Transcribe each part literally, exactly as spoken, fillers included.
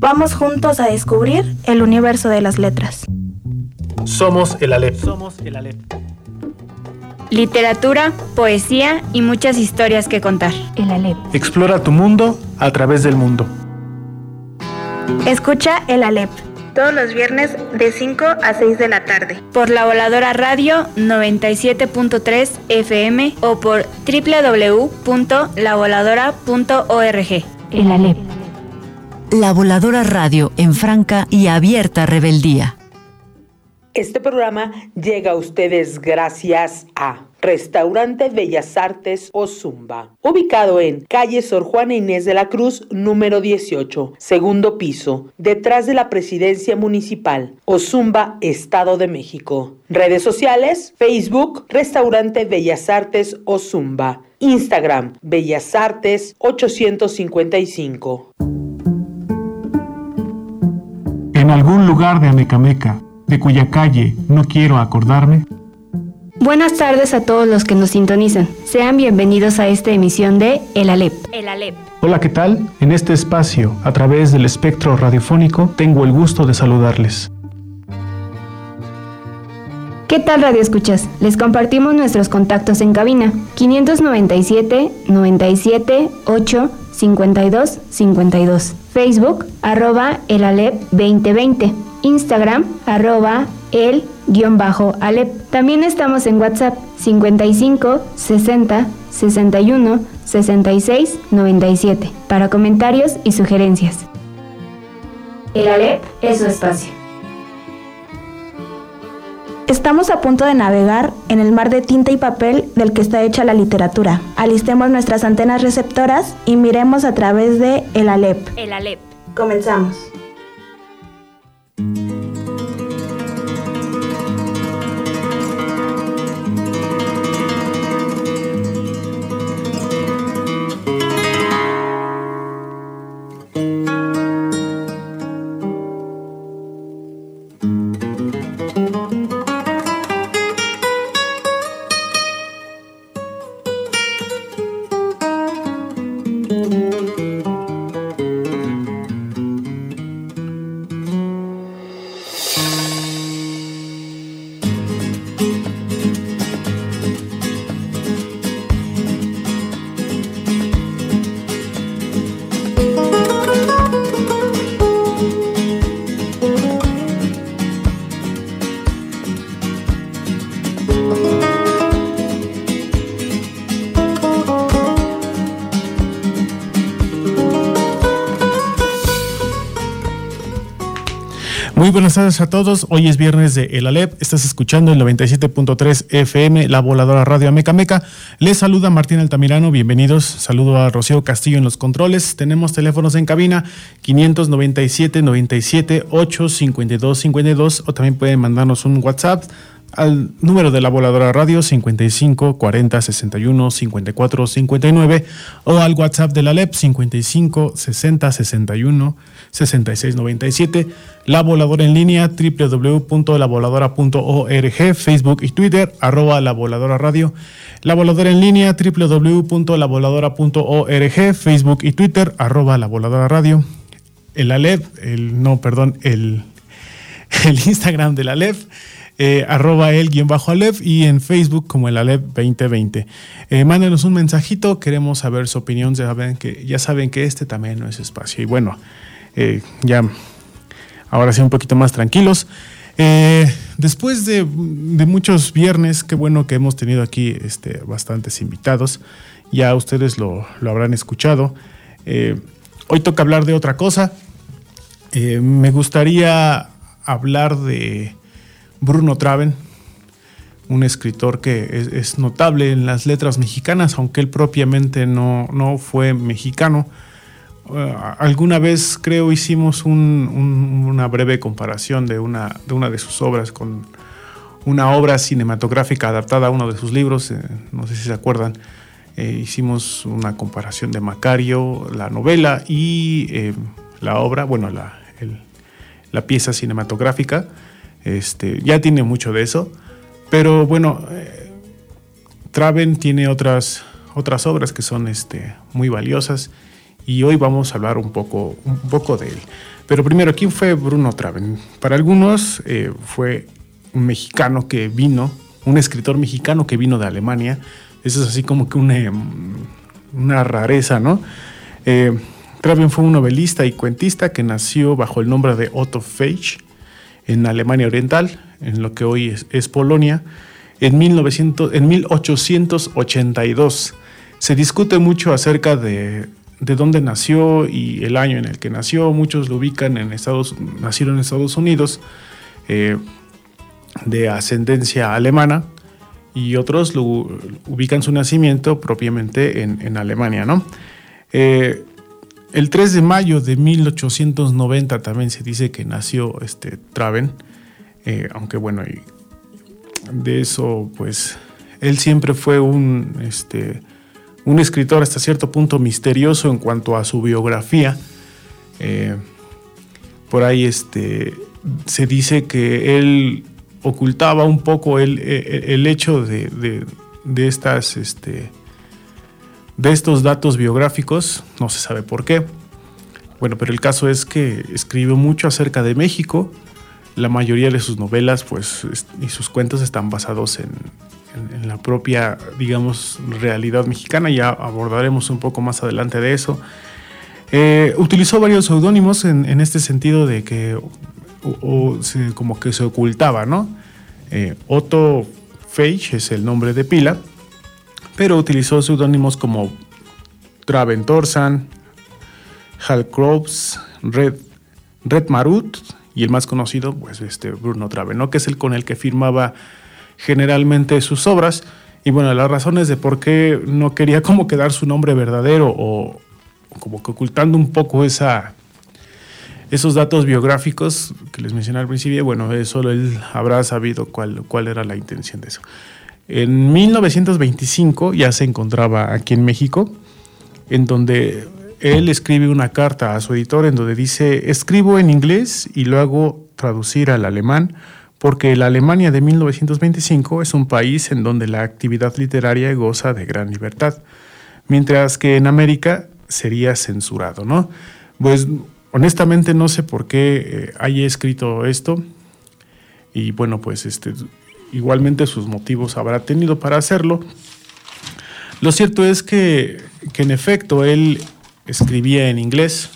Vamos juntos a descubrir el universo de las letras. Somos el Aleph. Somos el Aleph. Literatura, poesía y muchas historias que contar. El Aleph. Explora tu mundo a través del mundo. Escucha el Aleph todos los viernes de cinco a seis de la tarde por La Voladora Radio noventa y siete punto tres F M o por doble u doble u doble u punto la voladora punto org. El Aleph. La Voladora Radio en franca y abierta rebeldía. Este programa llega a ustedes gracias a Restaurante Bellas Artes Ozumba, ubicado en calle Sor Juana Inés de la Cruz, número dieciocho, segundo piso, detrás de la Presidencia Municipal, Ozumba, Estado de México. Redes sociales, Facebook, Restaurante Bellas Artes Ozumba, Instagram, Bellas Artes ochocientos cincuenta y cinco. En algún lugar de Amecameca, de cuya calle no quiero acordarme. Buenas tardes a todos los que nos sintonizan. Sean bienvenidos a esta emisión de El Aleph. El Aleph. Hola, ¿qué tal? En este espacio, a través del espectro radiofónico, tengo el gusto de saludarles. ¿Qué tal, Radio Escuchas? Les compartimos nuestros contactos en cabina: quinientos noventa y siete, noventa y siete, ocho, cincuenta y dos, cincuenta y dos. Facebook, arroba el Aleph veinte veinte. Instagram, arroba el guión bajo Aleph. También estamos en WhatsApp, cincuenta y cinco, sesenta, sesenta y uno, sesenta y seis, noventa y siete, para comentarios y sugerencias. El Aleph es su espacio. Estamos a punto de navegar en el mar de tinta y papel del que está hecha la literatura. Alistemos nuestras antenas receptoras y miremos a través de El Aleph. El Aleph. Comenzamos. Muy buenas tardes a todos, hoy es viernes de El Aleph, estás escuchando el noventa y siete punto tres F M, La Voladora Radio Amecameca. Les saluda Martín Altamirano, bienvenidos, saludo a Rocío Castillo en los controles. Tenemos teléfonos en cabina quinientos noventa y siete, noventa y siete, ocho, cincuenta y dos, cincuenta y dos, o también pueden mandarnos un WhatsApp al número de La Voladora Radio cincuenta y cinco, cuarenta, sesenta y uno, cincuenta y cuatro, cincuenta y nueve, o al WhatsApp del Aleph cincuenta y cinco, sesenta, sesenta y uno, sesenta y seis, noventa y siete. La Voladora en línea, doble u doble u doble u punto la voladora punto org, Facebook y Twitter, arroba La Voladora Radio. La Voladora en línea, doble u doble u doble u punto la voladora punto org, Facebook y Twitter, arroba La Voladora Radio. El Aleph, el, no, perdón, el, el Instagram del Aleph, Eh, arroba el guión bajo Aleph, y en Facebook como el Aleph veinte veinte. Eh, mándenos un mensajito, queremos saber su opinión, ya saben que, ya saben que este también no es espacio. Y bueno, eh, ya ahora sí un poquito más tranquilos. Eh, después de, de muchos viernes, qué bueno que hemos tenido aquí este, bastantes invitados, ya ustedes lo, lo habrán escuchado. Eh, hoy toca hablar de otra cosa. Eh, me gustaría hablar de Bruno Traven, un escritor que es, es notable en las letras mexicanas, aunque él propiamente no, no fue mexicano. Uh, alguna vez creo hicimos un, un, una breve comparación de una, de una de sus obras con una obra cinematográfica adaptada a uno de sus libros, eh, no sé si se acuerdan. Eh, hicimos una comparación de Macario, la novela, y eh, la obra, bueno, la, el, la pieza cinematográfica. Este, ya tiene mucho de eso, pero bueno, eh, Traven tiene otras, otras obras que son este, muy valiosas, y hoy vamos a hablar un poco, un poco de él. Pero primero, ¿quién fue Bruno Traven? Para algunos eh, fue un mexicano que vino, un escritor mexicano que vino de Alemania. Eso es así como que una, una rareza, ¿no? Eh, Traven fue un novelista y cuentista que nació bajo el nombre de Otto Feich en Alemania Oriental, en lo que hoy es, es Polonia, en, mil novecientos, en mil ochocientos ochenta y dos. Se discute mucho acerca de, de dónde nació y el año en el que nació. Muchos lo ubican en Estados, nacieron en Estados Unidos, eh, de ascendencia alemana, y otros lo ubican su nacimiento propiamente en, en Alemania, ¿no? Eh, el tres de mayo de mil ochocientos noventa también se dice que nació este Traven, eh, aunque bueno, de eso pues él siempre fue un, este, un escritor hasta cierto punto misterioso en cuanto a su biografía. Eh, por ahí este, se dice que él ocultaba un poco el, el, el hecho de, de, de estas... Este, de estos datos biográficos, no se sabe por qué. Bueno, pero el caso es que escribe mucho acerca de México. La mayoría de sus novelas pues, y sus cuentos están basados en, en, en la propia, digamos, realidad mexicana. Ya abordaremos un poco más adelante de eso. Eh, utilizó varios seudónimos en, en este sentido de que o, o se, como que se ocultaba, ¿no? Eh, Otto Feich es el nombre de pila, pero utilizó seudónimos como Traven Torsan, Hal Groves, Red, Red Marut y el más conocido, pues este Bruno Traven, ¿no? Que es el con el que firmaba generalmente sus obras. Y bueno, las razones de por qué no quería como quedar su nombre verdadero o como que ocultando un poco esa, esos datos biográficos que les mencioné al principio, bueno, solo él habrá sabido cuál, cuál era la intención de eso. En mil novecientos veinticinco ya se encontraba aquí en México, en donde él escribe una carta a su editor en donde dice: escribo en inglés y lo hago traducir al alemán, porque la Alemania de mil novecientos veinticinco es un país en donde la actividad literaria goza de gran libertad, mientras que en América sería censurado, ¿no? Pues honestamente no sé por qué eh, haya escrito esto, y bueno, pues este... igualmente sus motivos habrá tenido para hacerlo. Lo cierto es que, que en efecto él escribía en inglés.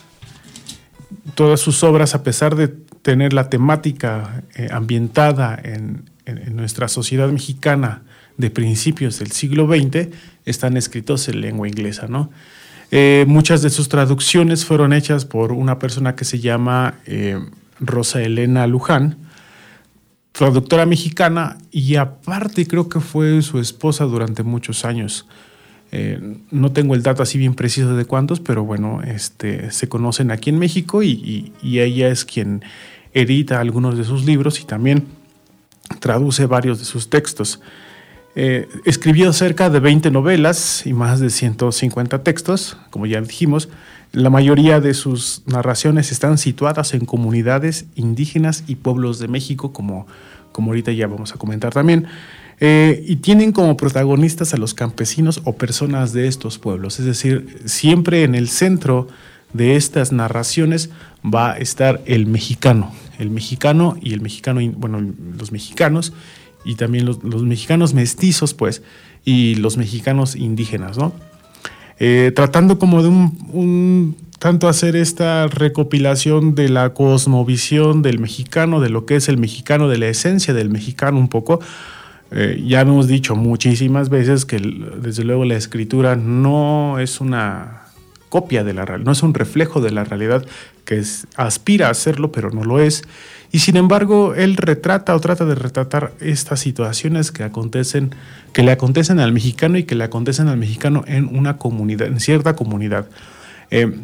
Todas sus obras, a pesar de tener la temática eh, ambientada en, en, en nuestra sociedad mexicana de principios del siglo veinte, están escritos en lengua inglesa, ¿no? Eh, muchas de sus traducciones fueron hechas por una persona que se llama eh, Rosa Elena Luján, traductora mexicana, y aparte creo que fue su esposa durante muchos años. Eh, no tengo el dato así bien preciso de cuántos, pero bueno, este, se conocen aquí en México y, y, y ella es quien edita algunos de sus libros y también traduce varios de sus textos. Eh, escribió cerca de veinte novelas y más de ciento cincuenta textos, como ya dijimos. La mayoría de sus narraciones están situadas en comunidades indígenas y pueblos de México, como, como ahorita ya vamos a comentar también, eh, y tienen como protagonistas a los campesinos o personas de estos pueblos. Es decir, siempre en el centro de estas narraciones va a estar el mexicano, el mexicano y el mexicano, bueno, los mexicanos y también los, los mexicanos mestizos, pues, y los mexicanos indígenas, ¿no? Eh, tratando como de un, un tanto hacer esta recopilación de la cosmovisión del mexicano, de lo que es el mexicano, de la esencia del mexicano un poco. Eh, ya hemos dicho muchísimas veces que desde luego la escritura no es una copia de la realidad, no es un reflejo de la realidad, que es, aspira a serlo, pero no lo es. Y sin embargo, él retrata o trata de retratar estas situaciones que acontecen, que le acontecen al mexicano y que le acontecen al mexicano en una comunidad, en cierta comunidad. Eh,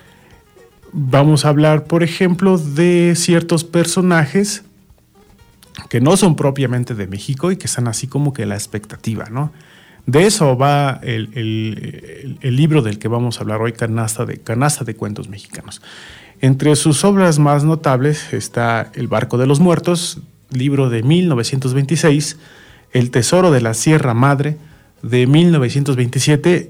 vamos a hablar, por ejemplo, de ciertos personajes que no son propiamente de México y que están así como que la expectativa, ¿no? De eso va el, el, el libro del que vamos a hablar hoy, Canasta de, Canasta de Cuentos Mexicanos. Entre sus obras más notables está El Barco de los Muertos, libro de mil novecientos veintiséis, El Tesoro de la Sierra Madre, de mil novecientos veintisiete,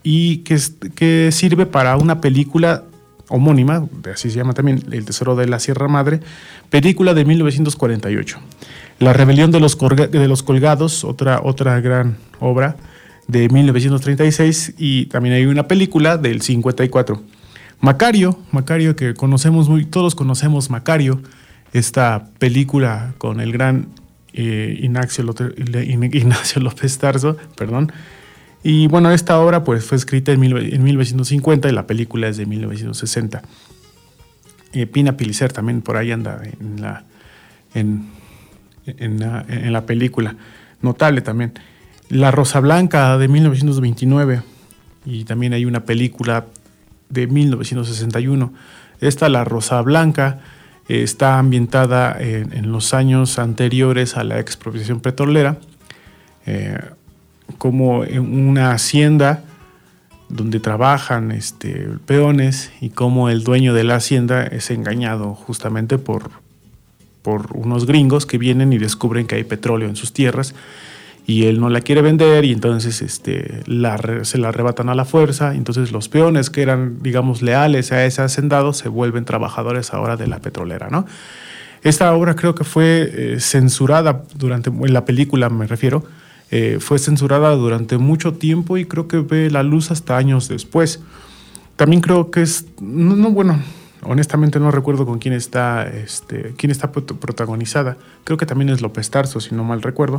y que, que sirve para una película homónima, así se llama también, El Tesoro de la Sierra Madre, película de mil novecientos cuarenta y ocho. La Rebelión de los, Colga- de los Colgados, otra, otra gran obra de mil novecientos treinta y seis, y también hay una película del cincuenta y cuatro. Macario, Macario que conocemos muy, todos conocemos Macario, esta película con el gran eh, Ignacio, Lote, Ignacio López Tarso, perdón. Y bueno, esta obra pues fue escrita en, mil, en mil novecientos cincuenta y la película es de mil novecientos sesenta. Eh, Pina Pilicer también por ahí anda en la, en, en, la, en la película, notable también. La Rosa Blanca de mil novecientos veintinueve, y también hay una película de mil novecientos sesenta y uno. Esta, La Rosa Blanca, eh, está ambientada en, en los años anteriores a la expropiación petrolera, eh, como en una hacienda donde trabajan este, peones, y como el dueño de la hacienda es engañado justamente por, por unos gringos que vienen y descubren que hay petróleo en sus tierras, y él no la quiere vender, y entonces este, la, se la arrebatan a la fuerza. Entonces los peones que eran, digamos, leales a ese hacendado se vuelven trabajadores ahora de la petrolera, ¿no? Esta obra creo que fue eh, censurada durante, en la película me refiero, eh, fue censurada durante mucho tiempo y creo que ve la luz hasta años después. También creo que es, no, no bueno, honestamente no recuerdo con quién está, este, quién está protagonizada. Creo que también es López Tarso, si no mal recuerdo.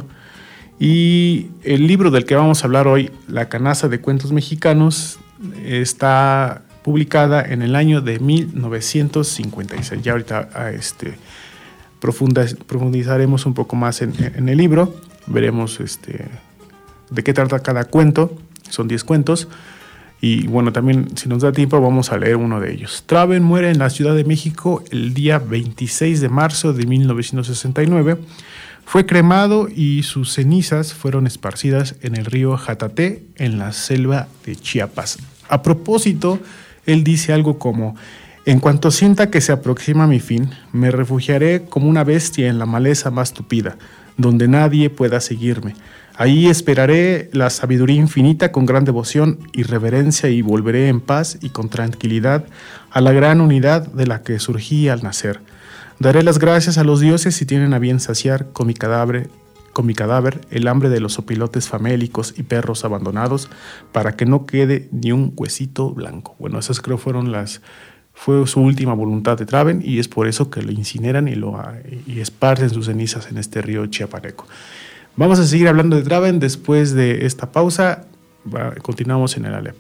Y el libro del que vamos a hablar hoy, La Canasta de Cuentos Mexicanos, está publicada en el año de mil novecientos cincuenta y seis. Ya ahorita este, profundizaremos un poco más en, en el libro, veremos este, de qué trata cada cuento, son diez cuentos, y bueno, también si nos da tiempo vamos a leer uno de ellos. Traven muere en la Ciudad de México el día veintiséis de marzo de mil novecientos sesenta y nueve. Fue cremado y sus cenizas fueron esparcidas en el río Jataté, en la selva de Chiapas. A propósito, él dice algo como: en cuanto sienta que se aproxima mi fin, me refugiaré como una bestia en la maleza más tupida, donde nadie pueda seguirme. Ahí esperaré la sabiduría infinita con gran devoción y reverencia, y volveré en paz y con tranquilidad a la gran unidad de la que surgí al nacer. Daré las gracias a los dioses si tienen a bien saciar con mi cadáver, con mi cadáver el hambre de los opilotes famélicos y perros abandonados, para que no quede ni un huesito blanco. Bueno, esas creo fueron las, fue su última voluntad de Traven, y es por eso que lo incineran y, lo, y esparcen sus cenizas en este río chiapaneco. Vamos a seguir hablando de Traven después de esta pausa. Va, continuamos en el Alep.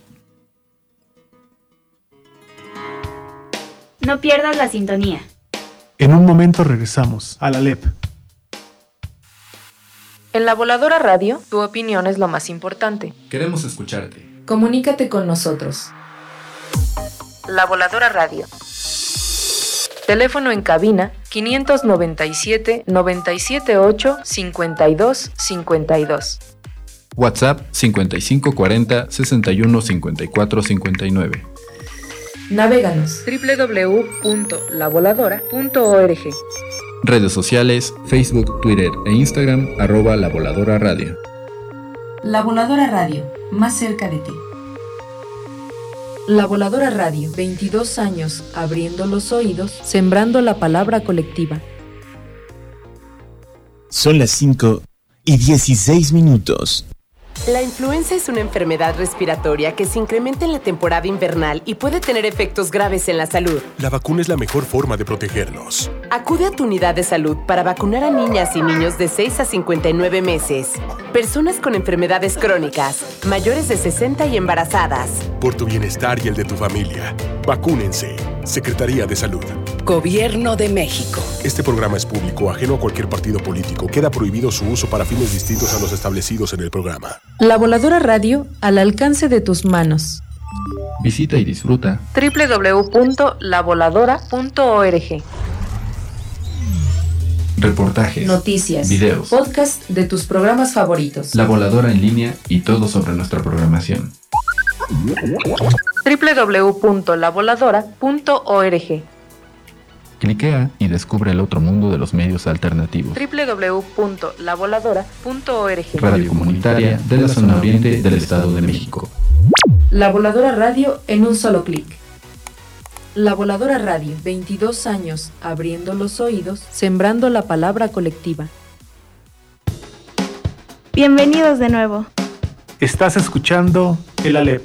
No pierdas la sintonía. En un momento regresamos al Alep. En La Voladora Radio, tu opinión es lo más importante. Queremos escucharte. Comunícate con nosotros. La Voladora Radio. Teléfono en cabina quinientos noventa y siete, noventa y siete ocho, cincuenta y dos cincuenta y dos. WhatsApp cincuenta y cinco cuarenta, sesenta y uno cincuenta y cuatro cincuenta y nueve. Navéganos doble u doble u doble u punto la voladora punto org. Redes sociales, Facebook, Twitter e Instagram, arroba La Voladora Radio. La Voladora Radio, más cerca de ti. La Voladora Radio, veintidós años abriendo los oídos, sembrando la palabra colectiva. Son las cinco y dieciséis minutos. La influenza es una enfermedad respiratoria que se incrementa en la temporada invernal y puede tener efectos graves en la salud. La vacuna es la mejor forma de protegernos. Acude a tu unidad de salud para vacunar a niñas y niños de seis a cincuenta y nueve meses, personas con enfermedades crónicas, mayores de sesenta y embarazadas. Por tu bienestar y el de tu familia, vacúnense. Secretaría de Salud. Gobierno de México. Este programa es público, ajeno a cualquier partido político. Queda prohibido su uso para fines distintos a los establecidos en el programa. La Voladora Radio, al alcance de tus manos. Visita y disfruta doble u doble u doble u punto la voladora punto org. Reportajes, noticias, videos, podcast de tus programas favoritos. La Voladora en línea y todo sobre nuestra programación. doble u doble u doble u punto la voladora punto org. Cliquea y descubre el otro mundo de los medios alternativos. doble u doble u doble u punto la voladora punto org. Radio Comunitaria de la Zona Oriente del Estado de México. La Voladora Radio en un solo clic. La Voladora Radio, veintidós años abriendo los oídos, sembrando la palabra colectiva. Bienvenidos de nuevo. Estás escuchando el Alep.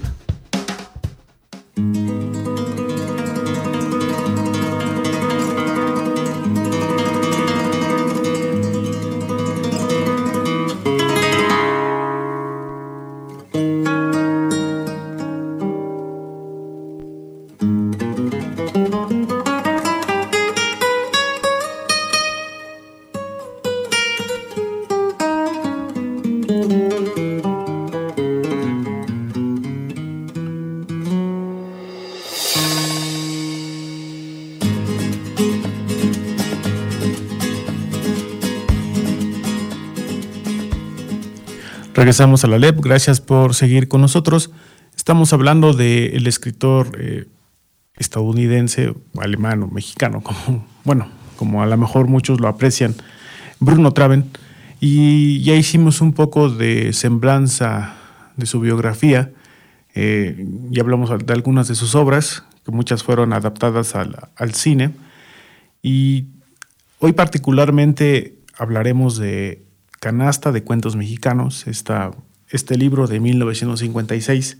Regresamos a la Alep, gracias por seguir con nosotros. Estamos hablando del escritor eh, estadounidense, alemán o mexicano, como, bueno, como a lo mejor muchos lo aprecian, Bruno Traven, y ya hicimos un poco de semblanza de su biografía. Eh, ya hablamos de algunas de sus obras, que muchas fueron adaptadas al, al cine, y hoy particularmente hablaremos de Canasta de Cuentos Mexicanos, esta, este libro de mil novecientos cincuenta y seis,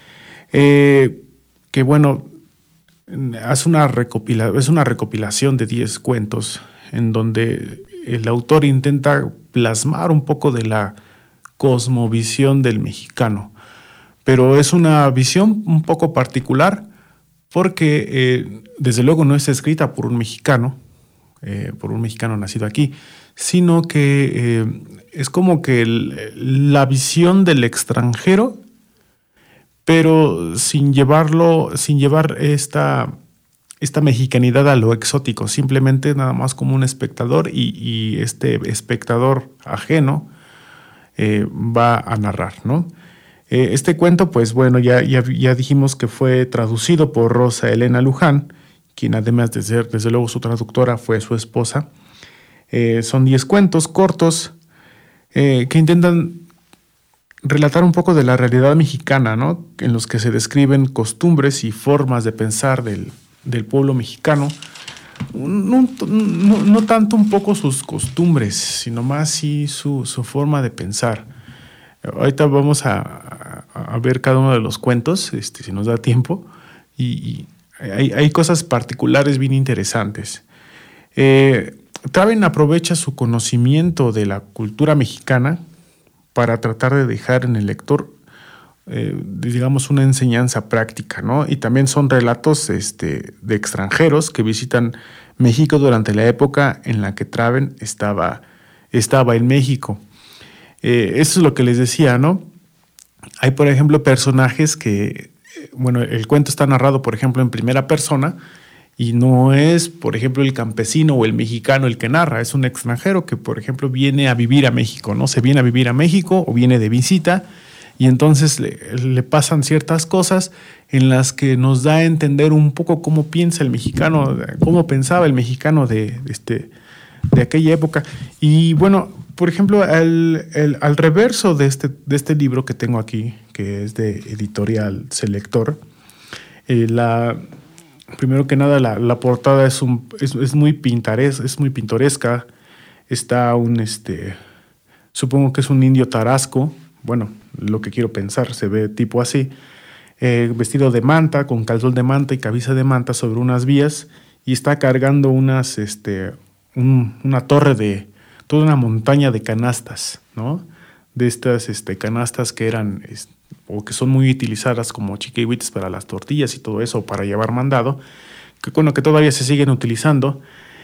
eh, que bueno, hace una recopila, es una recopilación de diez cuentos en donde el autor intenta plasmar un poco de la cosmovisión del mexicano, pero es una visión un poco particular porque eh, desde luego no está escrita por un mexicano, eh, por un mexicano nacido aquí, sino que eh, es como que el, la visión del extranjero, pero sin llevarlo, sin llevar esta, esta mexicanidad a lo exótico, simplemente nada más como un espectador y, y este espectador ajeno eh, va a narrar, ¿no? Eh, este cuento, pues bueno, ya, ya, ya dijimos que fue traducido por Rosa Elena Luján, quien además de ser, desde luego, su traductora, fue su esposa. Eh, son diez cuentos cortos eh, que intentan relatar un poco de la realidad mexicana, ¿no? En los que se describen costumbres y formas de pensar del, del pueblo mexicano. No, no, no tanto un poco sus costumbres, sino más sí su, su forma de pensar. Ahorita vamos a, a, a ver cada uno de los cuentos, este, si nos da tiempo, y, y hay, hay cosas particulares bien interesantes. Eh, Traven aprovecha su conocimiento de la cultura mexicana para tratar de dejar en el lector, eh, digamos, una enseñanza práctica, ¿no? Y también son relatos este, de extranjeros que visitan México durante la época en la que Traven estaba, estaba en México. Eh, eso es lo que les decía, ¿no? Hay, por ejemplo, personajes que, bueno, el cuento está narrado, por ejemplo, en primera persona, y no es, por ejemplo, el campesino o el mexicano el que narra, es un extranjero que, por ejemplo, viene a vivir a México, ¿no? Se viene a vivir a México o viene de visita y entonces le, le pasan ciertas cosas en las que nos da a entender un poco cómo piensa el mexicano, cómo pensaba el mexicano de, de, este, de aquella época. Y bueno, por ejemplo, al, el, al reverso de este, de este libro que tengo aquí, que es de Editorial Selector, eh, la... Primero que nada, la, la portada es, un, es, es, muy pintares, es muy pintoresca. Está un, este, supongo que es un indio tarasco, bueno, lo que quiero pensar, se ve tipo así, eh, vestido de manta, con calzón de manta y camisa de manta sobre unas vías, y está cargando unas, este, un, una torre de, toda una montaña de canastas, ¿no? De estas este, canastas que eran... Este, o que son muy utilizadas como chiquihuites para las tortillas y todo eso, para llevar mandado, que bueno, que todavía se siguen utilizando.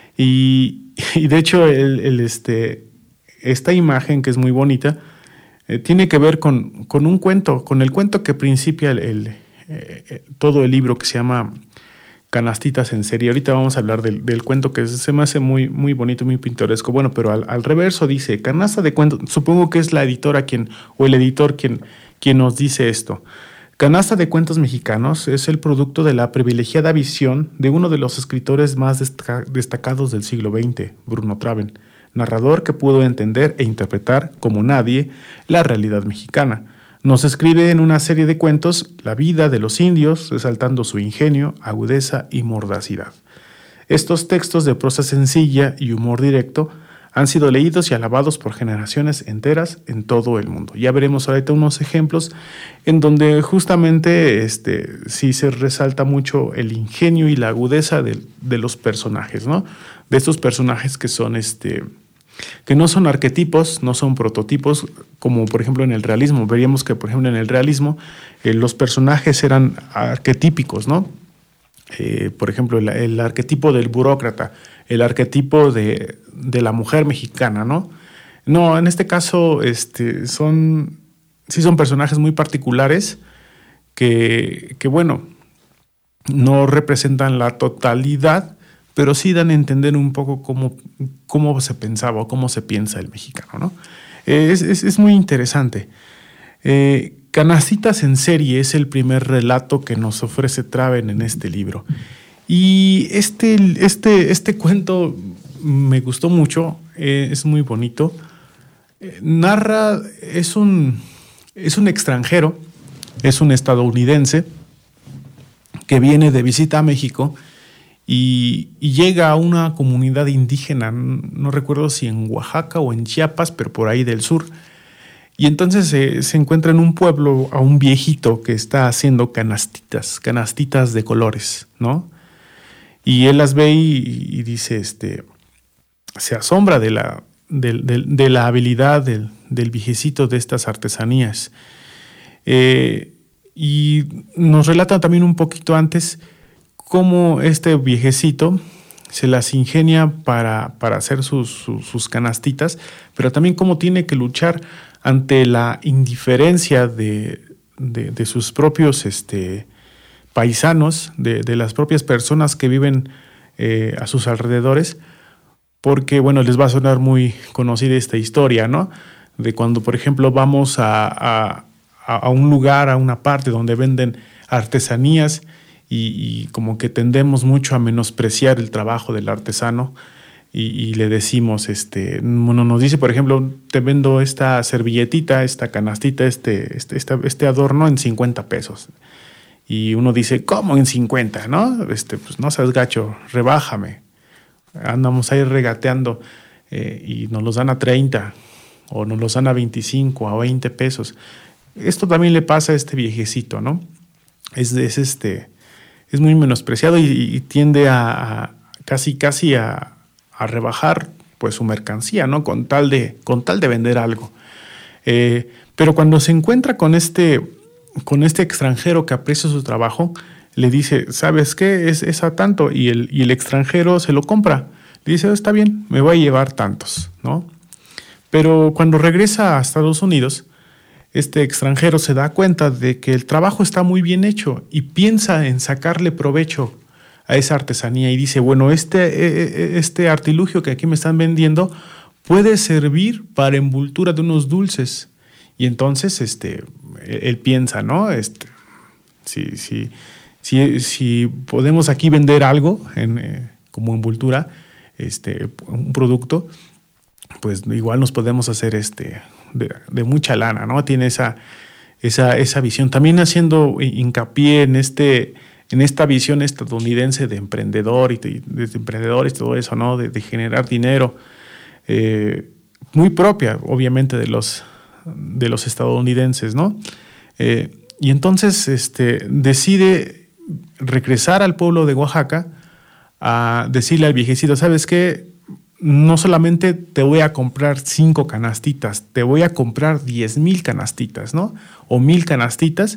Y, y de hecho, el, el, este, esta imagen, que es muy bonita, eh, tiene que ver con, con un cuento, con el cuento que principia el, el, eh, todo el libro, que se llama Canastitas en serie. Ahorita vamos a hablar del, del cuento, que se me hace muy, muy bonito, muy pintoresco. Bueno, pero al, al reverso dice, canasta de cuentos, supongo que es la editora quien, o el editor quien... quien nos dice esto. Canasta de Cuentos Mexicanos es el producto de la privilegiada visión de uno de los escritores más destaca- destacados del siglo veinte, Bruno Traven, narrador que pudo entender e interpretar como nadie la realidad mexicana, Nos escribe en una serie de cuentos la vida de los indios, resaltando su ingenio, agudeza y mordacidad. Estos textos de prosa sencilla y humor directo han sido leídos y alabados por generaciones enteras en todo el mundo. Ya veremos ahorita unos ejemplos en donde justamente este, sí se resalta mucho el ingenio y la agudeza de, de los personajes, ¿no? De estos personajes que son, este, que no son arquetipos, no son prototipos, como por ejemplo en el realismo. Veríamos que, por ejemplo, en el realismo eh, los personajes eran arquetípicos, ¿no? Eh, por ejemplo, el, el arquetipo del burócrata, el arquetipo de, de la mujer mexicana, ¿no? No, en este caso este, son, sí son personajes muy particulares que, que, bueno, no representan la totalidad, pero sí dan a entender un poco cómo, cómo se pensaba o cómo se piensa el mexicano, ¿no? Eh, es, es, es muy interesante. Eh, Canastitas en serie es el primer relato que nos ofrece Traven en este libro. Y este, este, este cuento me gustó mucho, eh, es muy bonito. Eh, narra, es un, es un extranjero, es un estadounidense que viene de visita a México y, y llega a una comunidad indígena, no recuerdo si en Oaxaca o en Chiapas, pero por ahí del sur. Y entonces eh, se encuentra en un pueblo a un viejito que está haciendo canastitas, canastitas de colores, ¿no? Y él las ve y, y dice, este, se asombra de la, de, de, de la habilidad del, del viejecito de estas artesanías. Eh, y nos relata también un poquito antes cómo este viejecito se las ingenia para, para hacer sus, sus, sus canastitas, pero también cómo tiene que luchar ante la indiferencia de, de, de sus propios este, paisanos, de, de las propias personas que viven eh, a sus alrededores, porque, bueno, les va a sonar muy conocida esta historia, ¿no? De cuando, por ejemplo, vamos a, a, a un lugar, a una parte donde venden artesanías y, y como que tendemos mucho a menospreciar el trabajo del artesano. Y, y le decimos, este, bueno, nos dice, por ejemplo, te vendo esta servilletita, esta canastita, este, este, este, este adorno en cincuenta pesos. Y uno dice, ¿cómo en cincuenta? ¿No? Este, pues no seas gacho, rebájame. Andamos ahí regateando eh, y nos los dan a treinta o nos los dan a veinticinco, a veinte pesos. Esto también le pasa a este viejecito, ¿no? Es, es, este, es muy menospreciado y, y tiende a, a casi, casi a a rebajar pues su mercancía, ¿no? Con tal de, con tal de vender algo. Eh, pero cuando se encuentra con este, con este extranjero que aprecia su trabajo, le dice, ¿sabes qué? Es, es a tanto. Y el, y el extranjero se lo compra. Le dice, está bien, me voy a llevar tantos, ¿no? Pero cuando regresa a Estados Unidos, este extranjero se da cuenta de que el trabajo está muy bien hecho y piensa en sacarle provecho a esa artesanía y dice, bueno, este, este artilugio que aquí me están vendiendo puede servir para envoltura de unos dulces. Y entonces este, él piensa, ¿no? Este, si, si, si, si podemos aquí vender algo en, eh, como envoltura, este, un producto, pues igual nos podemos hacer este, de, de mucha lana, ¿no? Tiene esa, esa, esa visión. También haciendo hincapié en este... en esta visión estadounidense de emprendedor y de, de emprendedores, todo eso, ¿no? De, de generar dinero, eh, muy propia, obviamente, de los, de los estadounidenses, ¿no? Eh, y entonces este, decide regresar al pueblo de Oaxaca a decirle al viejecito, ¿sabes qué? No solamente te voy a comprar cinco canastitas, te voy a comprar diez mil canastitas, ¿no? O mil canastitas,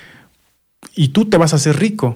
y tú te vas a hacer rico.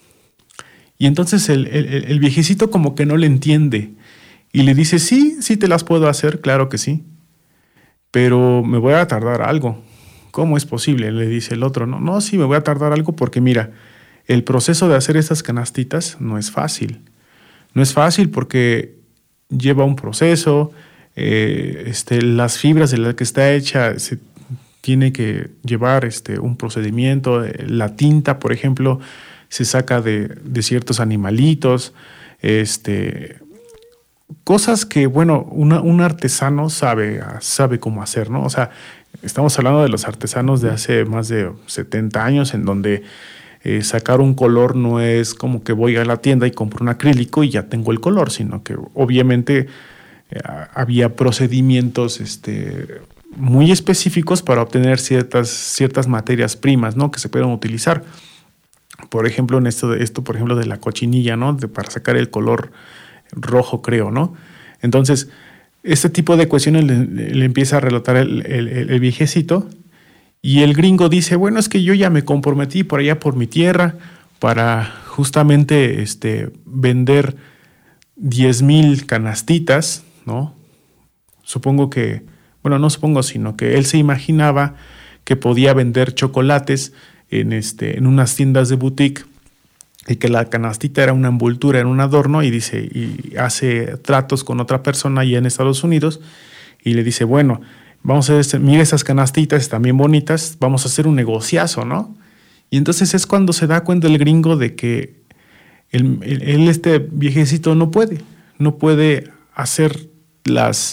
Y entonces el, el, el viejecito como que no le entiende y le dice, sí, sí te las puedo hacer, claro que sí, pero me voy a tardar algo. ¿Cómo es posible? Le dice el otro. No, no, sí, me voy a tardar algo porque mira, el proceso de hacer estas canastitas no es fácil. No es fácil porque lleva un proceso, eh, este, las fibras de las que está hecha se tiene que llevar este, un procedimiento. La tinta, por ejemplo, se saca de, de ciertos animalitos, este, cosas que, bueno, una, un artesano sabe, sabe cómo hacer, ¿no? O sea, estamos hablando de los artesanos de hace más de setenta años, en donde eh, sacar un color no es como que voy a la tienda y compro un acrílico y ya tengo el color, sino que obviamente eh, había procedimientos este, muy específicos para obtener ciertas, ciertas materias primas, ¿no?, que se puedan utilizar. Por ejemplo, en esto, esto por ejemplo, de la cochinilla, ¿no?, de, para sacar el color rojo, creo, ¿no? Entonces, este tipo de cuestiones le, le empieza a relatar el, el, el viejecito, y el gringo dice, bueno, es que yo ya me comprometí por allá por mi tierra para justamente este, vender diez mil canastitas, ¿no? Supongo que, bueno, no supongo, sino que él se imaginaba que podía vender chocolates en, este, en unas tiendas de boutique, y que la canastita era una envoltura, era un adorno, y dice, y hace tratos con otra persona allá en Estados Unidos, y le dice, bueno, vamos a hacer, mira esas canastitas, están bien bonitas, vamos a hacer un negociazo, ¿no? Y entonces es cuando se da cuenta el gringo de que él, él este viejecito, no puede, no puede hacer las,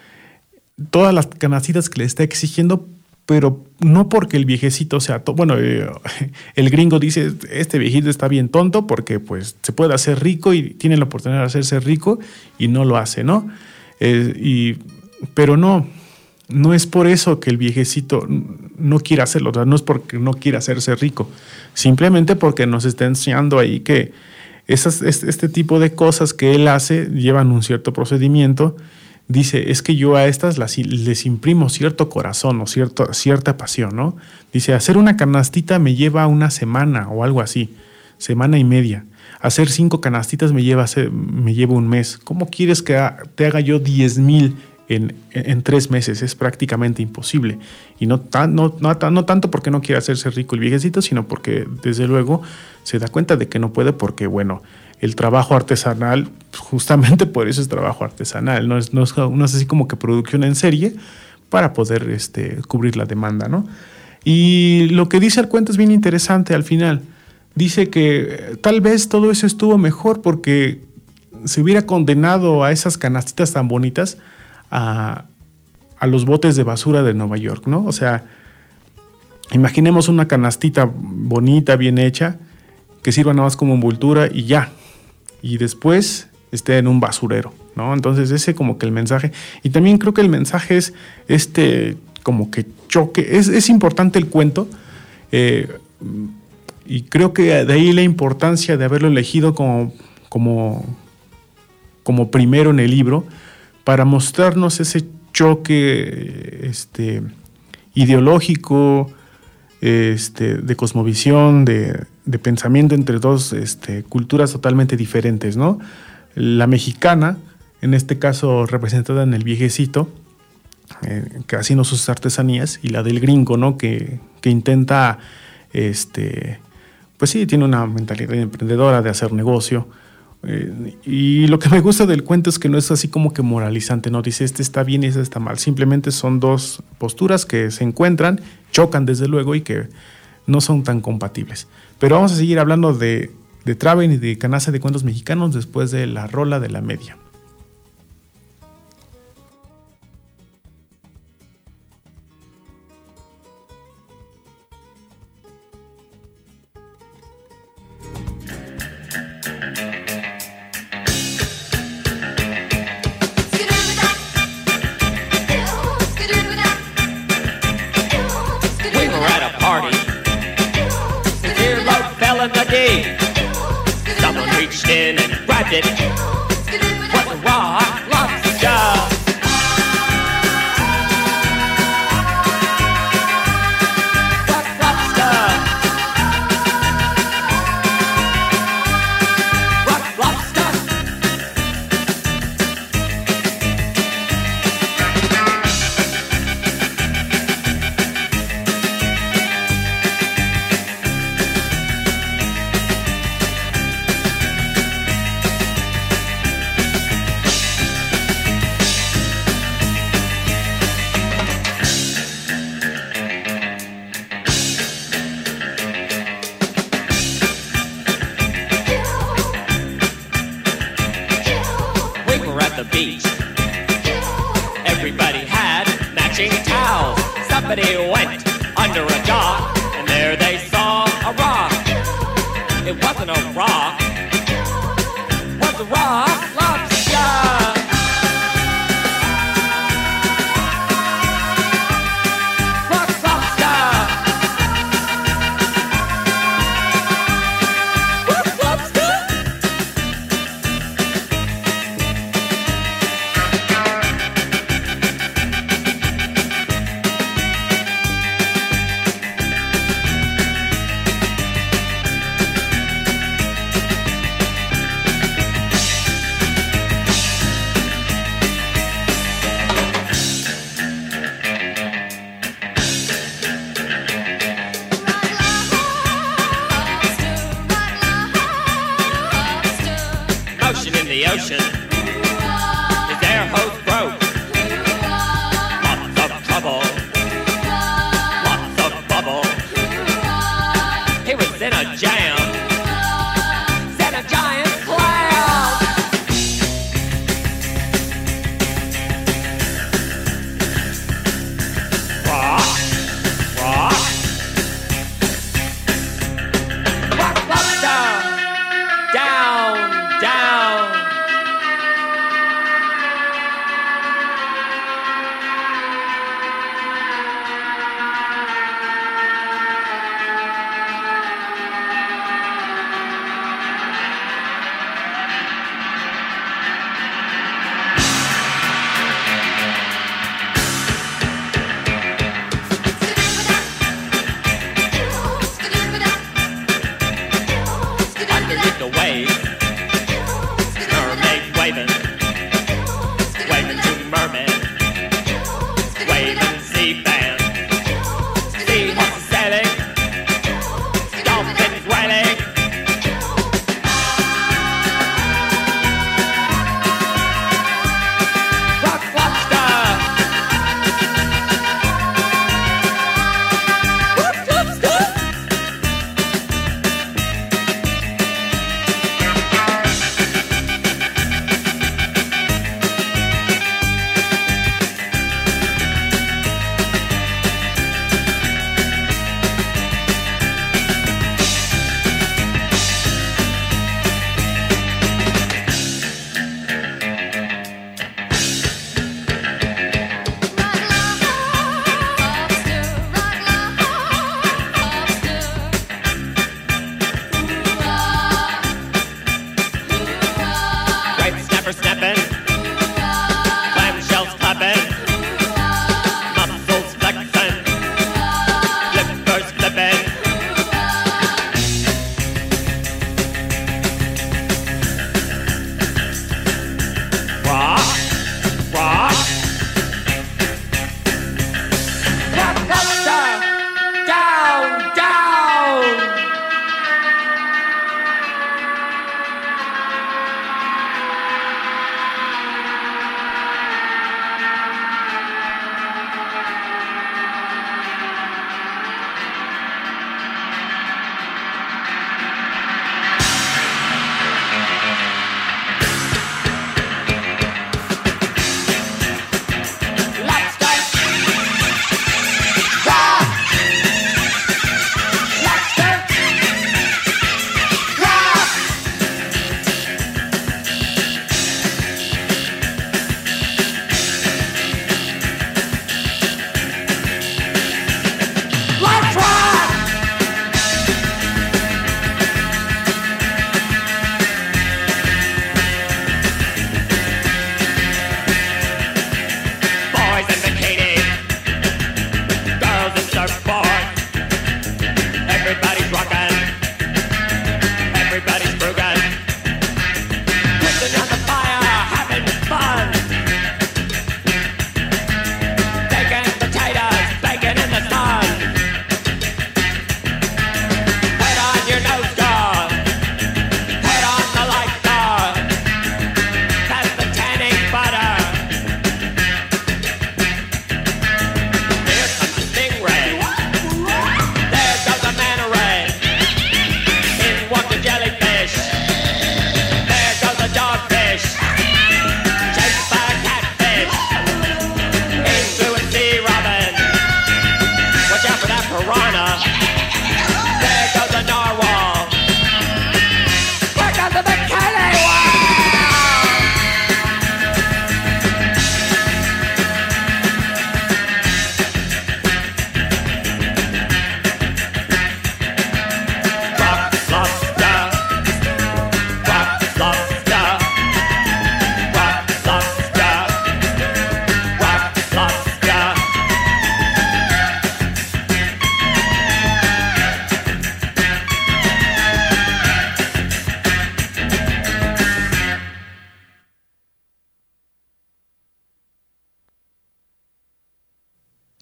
todas las canastitas que le está exigiendo, pero no porque el viejecito sea, to- bueno, eh, el gringo dice, este viejito está bien tonto porque pues se puede hacer rico y tiene la oportunidad de hacerse rico y no lo hace, ¿no? Eh, y, pero no, no es por eso que el viejecito no quiere hacerlo, o sea, no es porque no quiera hacerse rico, simplemente porque nos está enseñando ahí que esas, este, este tipo de cosas que él hace llevan un cierto procedimiento. Dice, es que yo a estas las, les imprimo cierto corazón o cierto, cierta pasión, ¿no? Dice, hacer una canastita me lleva una semana o algo así, semana y media. Hacer cinco canastitas me lleva, me lleva un mes. ¿Cómo quieres que te haga yo diez mil en, en tres meses? Es prácticamente imposible. Y no, tan, no, no, no tanto porque no quiere hacerse rico el viejecito, sino porque desde luego se da cuenta de que no puede porque, bueno, el trabajo artesanal, justamente por eso es trabajo artesanal, no es, no es, no es así como que producción en serie para poder este, cubrir la demanda, ¿no? Y lo que dice el cuento es bien interesante al final. Dice que tal vez todo eso estuvo mejor porque se hubiera condenado a esas canastitas tan bonitas a, a los botes de basura de Nueva York, ¿no? O sea, imaginemos una canastita bonita, bien hecha, que sirva nada más como envoltura y ya. Y después esté en un basurero, ¿no? Entonces ese como que el mensaje, y también creo que el mensaje es este como que choque, es, es importante el cuento, eh, y creo que de ahí la importancia de haberlo elegido como, como, como primero en el libro, para mostrarnos ese choque este, ideológico, este, de cosmovisión, de, de pensamiento entre dos este, culturas totalmente diferentes, ¿no? La mexicana, en este caso representada en el viejecito, eh, que haciendo sus artesanías, y la del gringo, ¿no? Que, que intenta, este, pues sí, tiene una mentalidad emprendedora de hacer negocio. Eh, y lo que me gusta del cuento es que no es así como que moralizante, no dice este está bien y este está mal, simplemente son dos posturas que se encuentran, chocan desde luego y que no son tan compatibles. Pero vamos a seguir hablando de, de Traven y de Canasta de Cuentos Mexicanos después de la rola de la media. Someone reached in and grabbed it. Was a raw lobster. Rock lobster. Rock lobster. Everybody had matching towels. Some Somebody went under a dock, and there they saw a rock. It wasn't a rock, it was a rock lobster. The ocean, his air hose broke. Lots of trouble, lots of bubble. He was in a jam, set a giant clam. Rock, rock, rock, rock, down, down, down.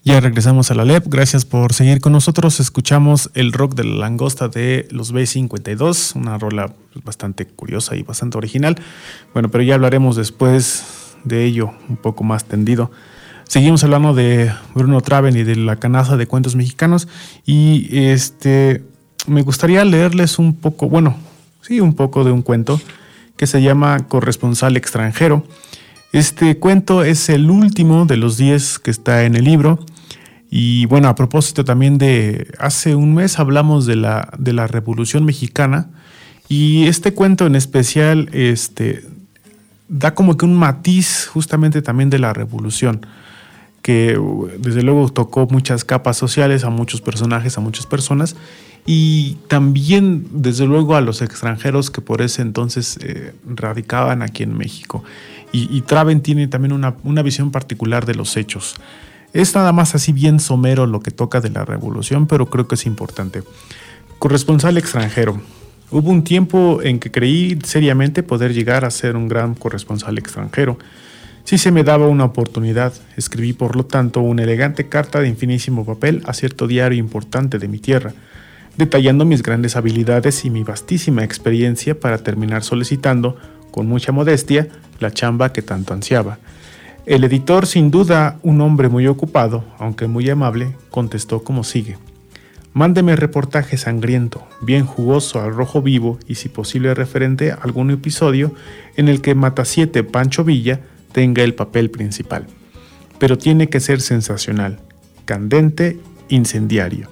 Ya regresamos a la L E P, gracias por seguir con nosotros. Escuchamos el rock de la langosta de los B cincuenta y dos, una rola bastante curiosa y bastante original. Bueno, pero ya hablaremos después de ello un poco más tendido. Seguimos hablando de Bruno Traven y de la canasta de cuentos mexicanos y este me gustaría leerles un poco, bueno, sí, un poco de un cuento que se llama Corresponsal extranjero. Este cuento es el último de los diez que está en el libro. Y bueno, a propósito también de hace un mes hablamos de la, de la Revolución Mexicana y este cuento en especial este, da como que un matiz justamente también de la revolución, que desde luego tocó muchas capas sociales, a muchos personajes, a muchas personas y también desde luego a los extranjeros que por ese entonces eh, radicaban aquí en México. Y, y Traven tiene también una, una visión particular de los hechos. Es nada más así bien somero lo que toca de la revolución, pero creo que es importante. Corresponsal extranjero. Hubo un tiempo en que creí seriamente poder llegar a ser un gran corresponsal extranjero. Si se me daba una oportunidad, escribí por lo tanto una elegante carta de infinísimo papel a cierto diario importante de mi tierra, detallando mis grandes habilidades y mi vastísima experiencia para terminar solicitando, con mucha modestia, la chamba que tanto ansiaba. El editor, sin duda un hombre muy ocupado, aunque muy amable, contestó como sigue. Mándeme reportaje sangriento, bien jugoso al rojo vivo y si posible referente a algún episodio en el que Matasiete Pancho Villa tenga el papel principal. Pero tiene que ser sensacional, candente, incendiario.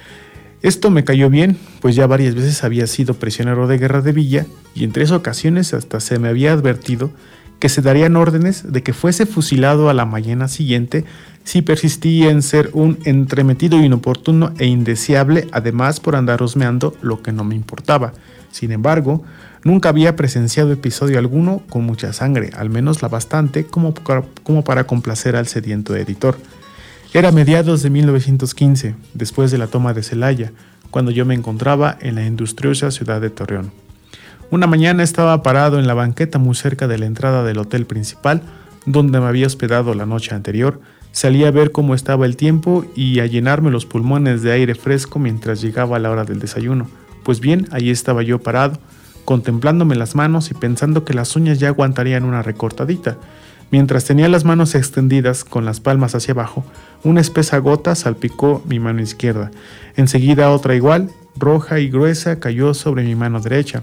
Esto me cayó bien, pues ya varias veces había sido prisionero de guerra de Villa y en tres ocasiones hasta se me había advertido que se darían órdenes de que fuese fusilado a la mañana siguiente si persistía en ser un entremetido inoportuno e indeseable, además por andar husmeando lo que no me importaba. Sin embargo, nunca había presenciado episodio alguno con mucha sangre, al menos la bastante como, como para complacer al sediento editor. Era mediados de mil novecientos quince, después de la toma de Celaya, cuando yo me encontraba en la industriosa ciudad de Torreón. Una mañana estaba parado en la banqueta muy cerca de la entrada del hotel principal, donde me había hospedado la noche anterior. Salí a ver cómo estaba el tiempo y a llenarme los pulmones de aire fresco mientras llegaba la hora del desayuno. Pues bien, allí estaba yo parado, contemplándome las manos y pensando que las uñas ya aguantarían una recortadita. Mientras tenía las manos extendidas con las palmas hacia abajo, una espesa gota salpicó mi mano izquierda. Enseguida otra igual, roja y gruesa, cayó sobre mi mano derecha.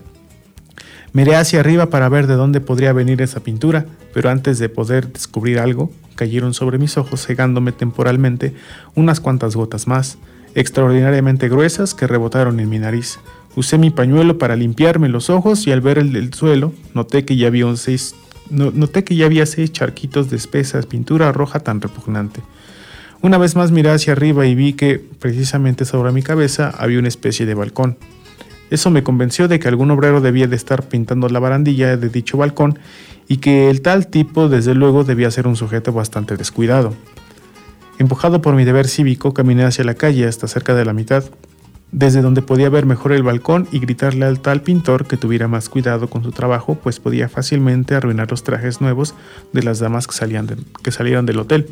Miré hacia arriba para ver de dónde podría venir esa pintura, pero antes de poder descubrir algo, cayeron sobre mis ojos, cegándome temporalmente unas cuantas gotas más, extraordinariamente gruesas, que rebotaron en mi nariz. Usé mi pañuelo para limpiarme los ojos y al ver el del suelo, noté que ya había un seis, no, noté que ya había seis charquitos de espesa pintura roja tan repugnante. Una vez más miré hacia arriba y vi que, precisamente sobre mi cabeza, había una especie de balcón. Eso me convenció de que algún obrero debía de estar pintando la barandilla de dicho balcón y que el tal tipo desde luego debía ser un sujeto bastante descuidado. Empujado por mi deber cívico, caminé hacia la calle hasta cerca de la mitad, desde donde podía ver mejor el balcón y gritarle al tal pintor que tuviera más cuidado con su trabajo, pues podía fácilmente arruinar los trajes nuevos de las damas que, salían de, que salieran del hotel.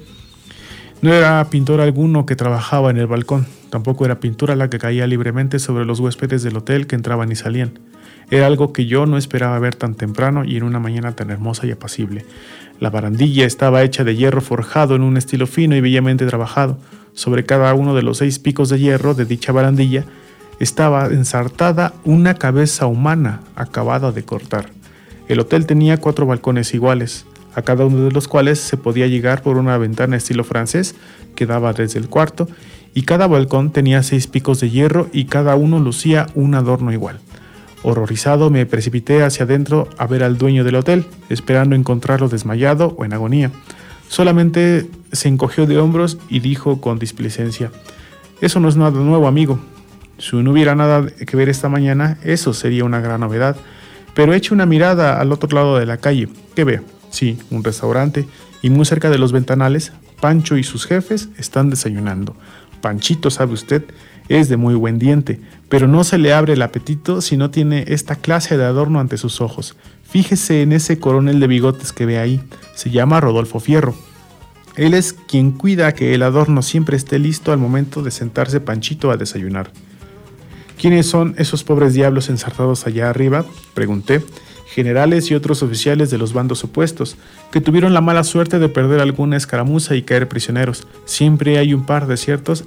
No era pintor alguno que trabajaba en el balcón, tampoco era pintura la que caía libremente sobre los huéspedes del hotel que entraban y salían. Era algo que yo no esperaba ver tan temprano y en una mañana tan hermosa y apacible. La barandilla estaba hecha de hierro forjado en un estilo fino y bellamente trabajado. Sobre cada uno de los seis picos de hierro de dicha barandilla estaba ensartada una cabeza humana acabada de cortar. El hotel tenía cuatro balcones iguales, a cada uno de los cuales se podía llegar por una ventana estilo francés que daba desde el cuarto, y cada balcón tenía seis picos de hierro y cada uno lucía un adorno igual. Horrorizado me precipité hacia adentro a ver al dueño del hotel, esperando encontrarlo desmayado o en agonía. Solamente se encogió de hombros y dijo con displicencia: «Eso no es nada nuevo, amigo. Si no hubiera nada que ver esta mañana, eso sería una gran novedad. Pero eche una mirada al otro lado de la calle. ¿Qué ve? Sí, un restaurante, y muy cerca de los ventanales, Pancho y sus jefes están desayunando. Panchito, sabe usted, es de muy buen diente, pero no se le abre el apetito si no tiene esta clase de adorno ante sus ojos. Fíjese en ese coronel de bigotes que ve ahí, se llama Rodolfo Fierro. Él es quien cuida que el adorno siempre esté listo al momento de sentarse Panchito a desayunar. ¿Quiénes son esos pobres diablos ensartados allá arriba?, pregunté. Generales y otros oficiales de los bandos opuestos, que tuvieron la mala suerte de perder alguna escaramuza y caer prisioneros. Siempre hay un par de ciertos,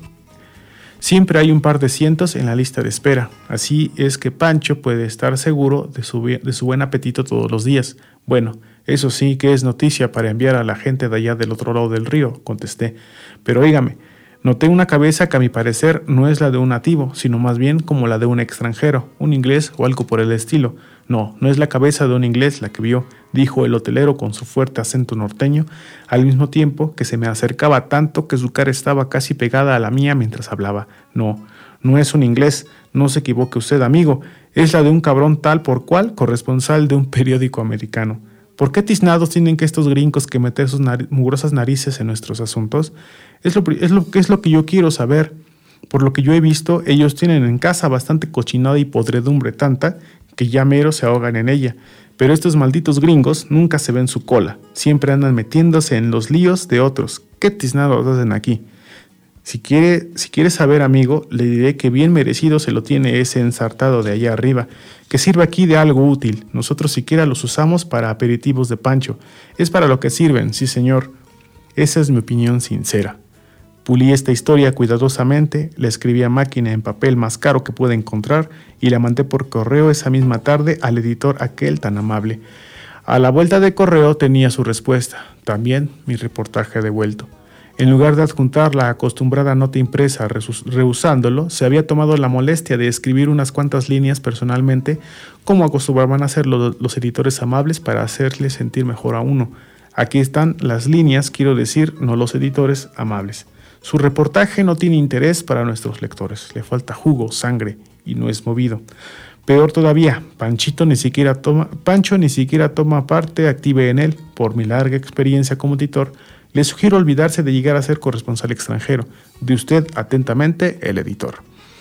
siempre hay un par de cientos en la lista de espera. Así es que Pancho puede estar seguro de su, de su buen apetito todos los días. Bueno, eso sí que es noticia para enviar a la gente de allá del otro lado del río, contesté. Pero óigame, noté una cabeza que a mi parecer no es la de un nativo, sino más bien como la de un extranjero, un inglés o algo por el estilo. No, no es la cabeza de un inglés la que vio, dijo el hotelero con su fuerte acento norteño, al mismo tiempo que se me acercaba tanto que su cara estaba casi pegada a la mía mientras hablaba. No, no es un inglés, no se equivoque usted, amigo, es la de un cabrón tal por cual corresponsal de un periódico americano. ¿Por qué tiznados tienen que estos gringos que meter sus nariz, mugrosas narices en nuestros asuntos? Es lo, es, lo, es lo que yo quiero saber. Por lo que yo he visto, ellos tienen en casa bastante cochinada y podredumbre tanta que ya mero se ahogan en ella. Pero estos malditos gringos nunca se ven su cola. Siempre andan metiéndose en los líos de otros. ¿Qué tiznados hacen aquí? Si quiere, si quiere saber, amigo, le diré que bien merecido se lo tiene ese ensartado de allá arriba, que sirve aquí de algo útil. Nosotros siquiera los usamos para aperitivos de Pancho. Es para lo que sirven, sí señor. Esa es mi opinión sincera. Pulí esta historia cuidadosamente, la escribí a máquina en papel más caro que pude encontrar y la mandé por correo esa misma tarde al editor aquel tan amable. A la vuelta de correo tenía su respuesta, también mi reportaje devuelto. En lugar de adjuntar la acostumbrada nota impresa rehusándolo, se había tomado la molestia de escribir unas cuantas líneas personalmente, como acostumbraban a hacerlo los editores amables para hacerle sentir mejor a uno. Aquí están las líneas, quiero decir, no los editores amables. Su reportaje no tiene interés para nuestros lectores, le falta jugo, sangre y no es movido. Peor todavía, Panchito ni siquiera toma, Pancho ni siquiera toma parte activa en él. Por mi larga experiencia como editor, le sugiero olvidarse de llegar a ser corresponsal extranjero. De usted atentamente, el editor.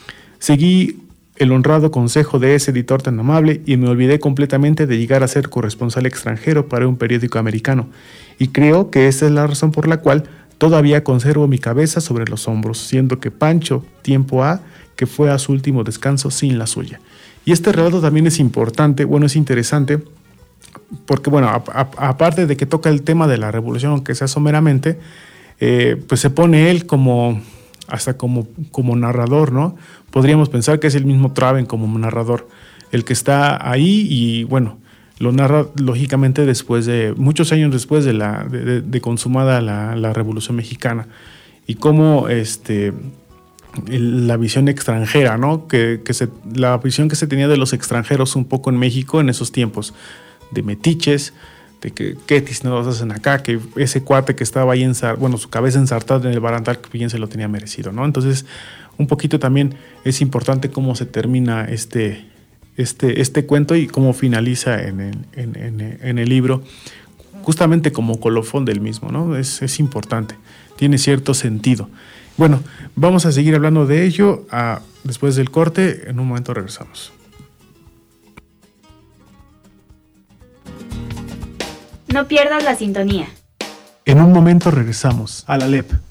Seguí el honrado consejo de ese editor tan amable y me olvidé completamente de llegar a ser corresponsal extranjero para un periódico americano. Y creo que esa es la razón por la cual todavía conservo mi cabeza sobre los hombros, siendo que Pancho, tiempo ha, que fue a su último descanso sin la suya. Y este relato también es importante, bueno, es interesante, porque bueno, a, a, aparte de que toca el tema de la revolución, aunque sea someramente, eh, pues se pone él como, hasta como, como narrador, ¿no? Podríamos pensar que es el mismo Traven como narrador, el que está ahí y bueno, lo narra lógicamente después de, muchos años después de, la, de, de, de consumada la, la Revolución Mexicana, y cómo este, el, la visión extranjera, ¿no? Que, que se, la visión que se tenía de los extranjeros un poco en México en esos tiempos, de metiches, de que qué tiznados hacen acá, que ese cuate que estaba ahí, ensar, bueno, su cabeza ensartada en el barandal, que bien se lo tenía merecido, ¿no? Entonces, un poquito también es importante cómo se termina este... Este, este cuento y cómo finaliza en el, en, en, en el libro, justamente como colofón del mismo, ¿no? Es, es importante, tiene cierto sentido. Bueno, vamos a seguir hablando de ello a, después del corte, en un momento regresamos. No pierdas la sintonía. En un momento regresamos a la L E P.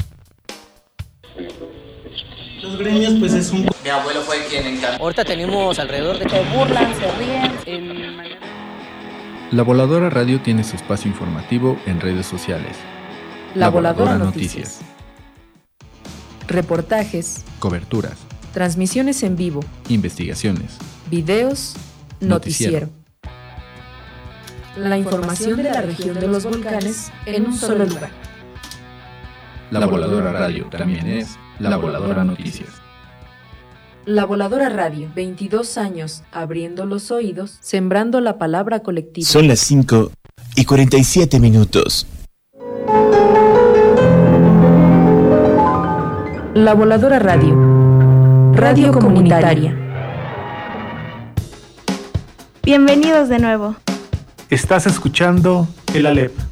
Los gremios, pues es un... Mi abuelo fue quien encargó. Ahorita tenemos alrededor de... Se burlan, se ríen. En... La Voladora Radio tiene su espacio informativo en redes sociales. La, La Voladora, Voladora Noticias. Noticias. Reportajes. Coberturas. Transmisiones en vivo. Investigaciones. Videos. Noticiero. noticiero. La información de la región de los volcanes en un solo lugar. La Voladora Radio también es La Voladora Noticias. La Voladora Radio, veintidós años abriendo los oídos, sembrando la palabra colectiva. Son las cinco y cuarenta y siete minutos. La Voladora Radio, radio comunitaria. Bienvenidos de nuevo. Estás escuchando el A L E P.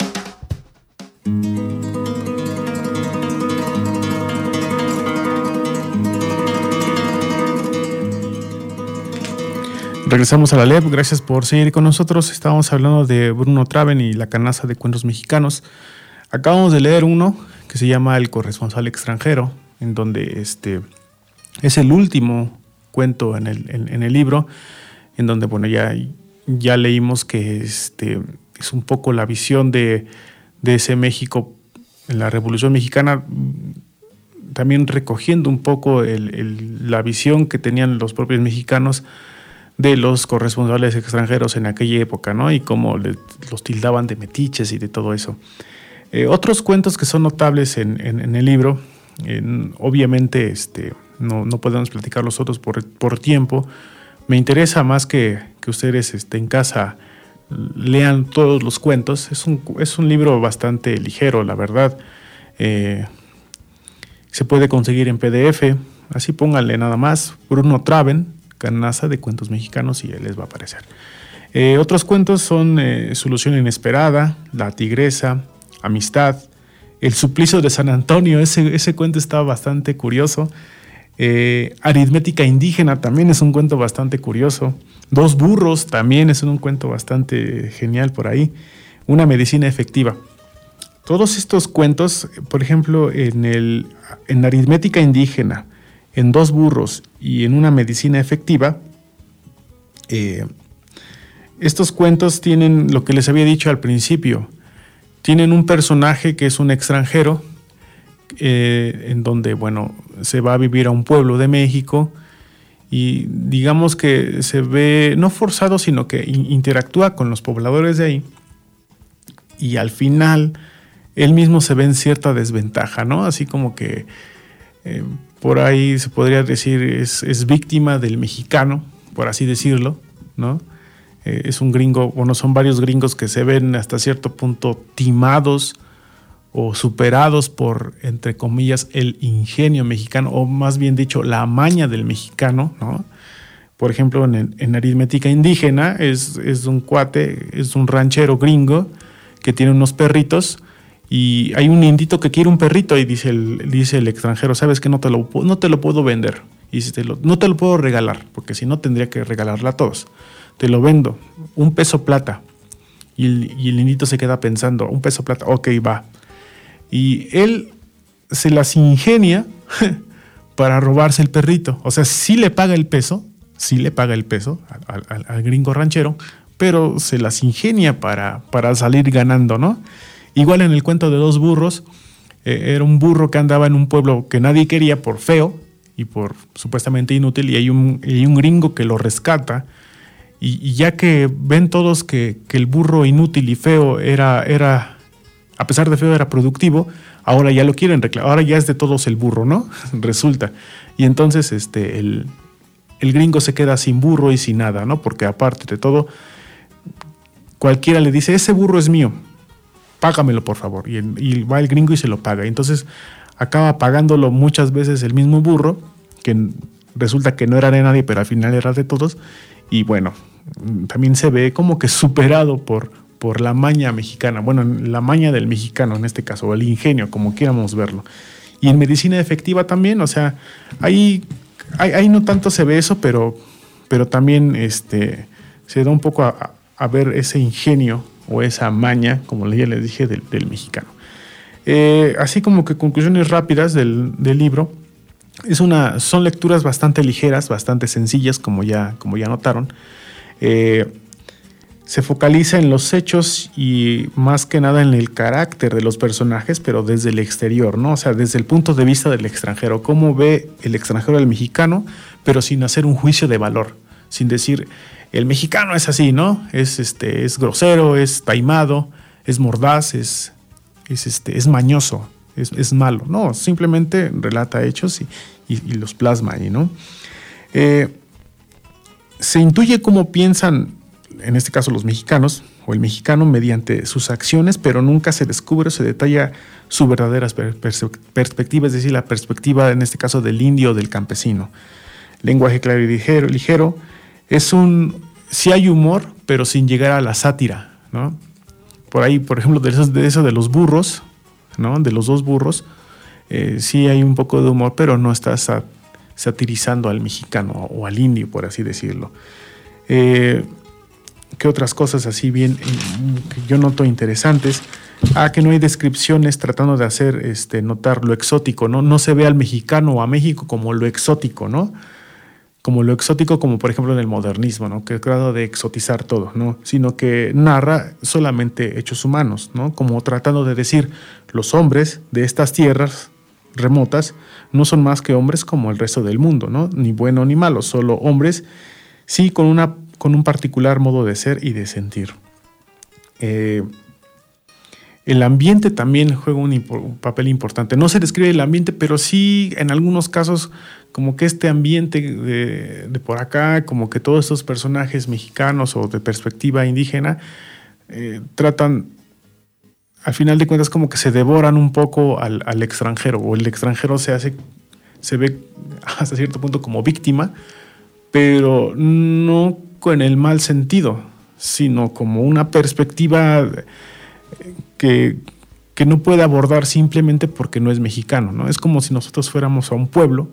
Regresamos a la L E P, gracias por seguir con nosotros. Estábamos hablando de Bruno Traven y la canaza de cuentos mexicanos. Acabamos de leer uno que se llama El corresponsal extranjero, en donde este, es el último cuento en el, en, en el libro, en donde bueno, ya, ya leímos que este, es un poco la visión de, de ese México en la Revolución Mexicana, también recogiendo un poco el, el, la visión que tenían los propios mexicanos de los corresponsales extranjeros en aquella época, ¿no? Y cómo le, los tildaban de metiches y de todo eso. Eh, otros cuentos que son notables en, en, en el libro, en, obviamente este, no, no podemos platicar los otros por, por tiempo. Me interesa más que, que ustedes este, en casa lean todos los cuentos. Es un, es un libro bastante ligero, la verdad. Eh, se puede conseguir en P D F, así pónganle nada más Bruno Traven, Canaza de Cuentos Mexicanos, y él les va a aparecer. Eh, otros cuentos son eh, Solución Inesperada, La Tigresa, Amistad, El Suplicio de San Antonio, ese, ese cuento está bastante curioso. Eh, Aritmética Indígena también es un cuento bastante curioso. Dos Burros también es un cuento bastante genial por ahí. Una Medicina Efectiva. Todos estos cuentos, por ejemplo, en, el, en Aritmética Indígena, en Dos Burros y en Una Medicina Efectiva, eh, estos cuentos tienen lo que les había dicho al principio. Tienen un personaje que es un extranjero, eh, en donde, bueno, se va a vivir a un pueblo de México y digamos que se ve, no forzado, sino que interactúa con los pobladores de ahí, y al final él mismo se ve en cierta desventaja, ¿no? Así como que eh, por ahí se podría decir es, es víctima del mexicano, por así decirlo, ¿no? Eh, es un gringo, bueno, son varios gringos que se ven hasta cierto punto timados o superados por, entre comillas, el ingenio mexicano, o más bien dicho, la maña del mexicano, ¿no? Por ejemplo, en, en Aritmética Indígena es, es un cuate, es un ranchero gringo que tiene unos perritos, y hay un indito que quiere un perrito y dice el, dice el extranjero, sabes que no te lo, no te lo puedo vender, y dice, te lo, no te lo puedo regalar, porque si no tendría que regalarla a todos. Te lo vendo, un peso plata. Y el, y el indito se queda pensando, un peso plata, ok, va. Y él se las ingenia para robarse el perrito. O sea, sí le paga el peso, sí le paga el peso al, al, al gringo ranchero, pero se las ingenia para, para salir ganando, ¿no? Igual en el cuento de Dos Burros, eh, era un burro que andaba en un pueblo que nadie quería por feo y por supuestamente inútil, y hay un, y hay un gringo que lo rescata, y, y ya que ven todos que, que el burro inútil y feo era, era, a pesar de feo, era productivo, ahora ya lo quieren reclamar, ahora ya es de todos el burro, ¿no? Resulta. Y entonces este, el, el gringo se queda sin burro y sin nada, ¿no? Porque aparte de todo, cualquiera le dice, ese burro es mío, págamelo por favor, y, el, y va el gringo y se lo paga, y entonces acaba pagándolo muchas veces el mismo burro, que resulta que no era de nadie, pero al final era de todos, y bueno, también se ve como que superado por, por la maña mexicana, bueno, la maña del mexicano en este caso, o el ingenio, como quieramos verlo. Y en Medicina Efectiva también, o sea, ahí, ahí, ahí no tanto se ve eso, pero, pero también este, se da un poco a, a ver ese ingenio o esa maña, como ya les dije, del, del mexicano. Eh, así como que conclusiones rápidas del, del libro. Es una, son lecturas bastante ligeras, bastante sencillas, como ya, como ya notaron. Eh, se focaliza en los hechos y más que nada en el carácter de los personajes, pero desde el exterior, ¿no? O sea, desde el punto de vista del extranjero. Cómo ve el extranjero al mexicano, pero sin hacer un juicio de valor, sin decir, el mexicano es así, ¿no? Es, este, es grosero, es taimado, es mordaz, es, es, este, es mañoso, es, es malo. No, simplemente relata hechos y, y, y los plasma ahí, ¿no? Eh, se intuye cómo piensan, en este caso los mexicanos, o el mexicano mediante sus acciones, pero nunca se descubre o se detalla su verdadera per- pers- perspectiva, es decir, la perspectiva, en este caso, del indio o del campesino. Lenguaje claro y ligero, ligero. Es un, sí hay humor, pero sin llegar a la sátira, ¿no? Por ahí, por ejemplo, de eso de, eso de los burros, ¿no? De los dos burros, eh, sí hay un poco de humor, pero no está sat- satirizando al mexicano o al indio, por así decirlo. Eh, ¿Qué otras cosas así bien que yo noto interesantes? Ah, que no hay descripciones tratando de hacer este, notar lo exótico, ¿no? No se ve al mexicano o a México como lo exótico, ¿no? Como lo exótico, como por ejemplo en el modernismo, ¿no? Que trata de exotizar todo, ¿no? Sino que narra solamente hechos humanos, ¿no? Como tratando de decir, los hombres de estas tierras remotas no son más que hombres como el resto del mundo, ¿no? Ni bueno ni malo, solo hombres, sí, con, una, con un particular modo de ser y de sentir. Eh, el ambiente también juega un, impo- un papel importante. No se describe el ambiente, pero sí en algunos casos como que este ambiente de, de por acá, como que todos estos personajes mexicanos o de perspectiva indígena eh, tratan, al final de cuentas, como que se devoran un poco al, al extranjero, o el extranjero se hace, se ve hasta cierto punto como víctima, pero no con el mal sentido, sino como una perspectiva que, que no puede abordar simplemente porque no es mexicano, ¿no? Es como si nosotros fuéramos a un pueblo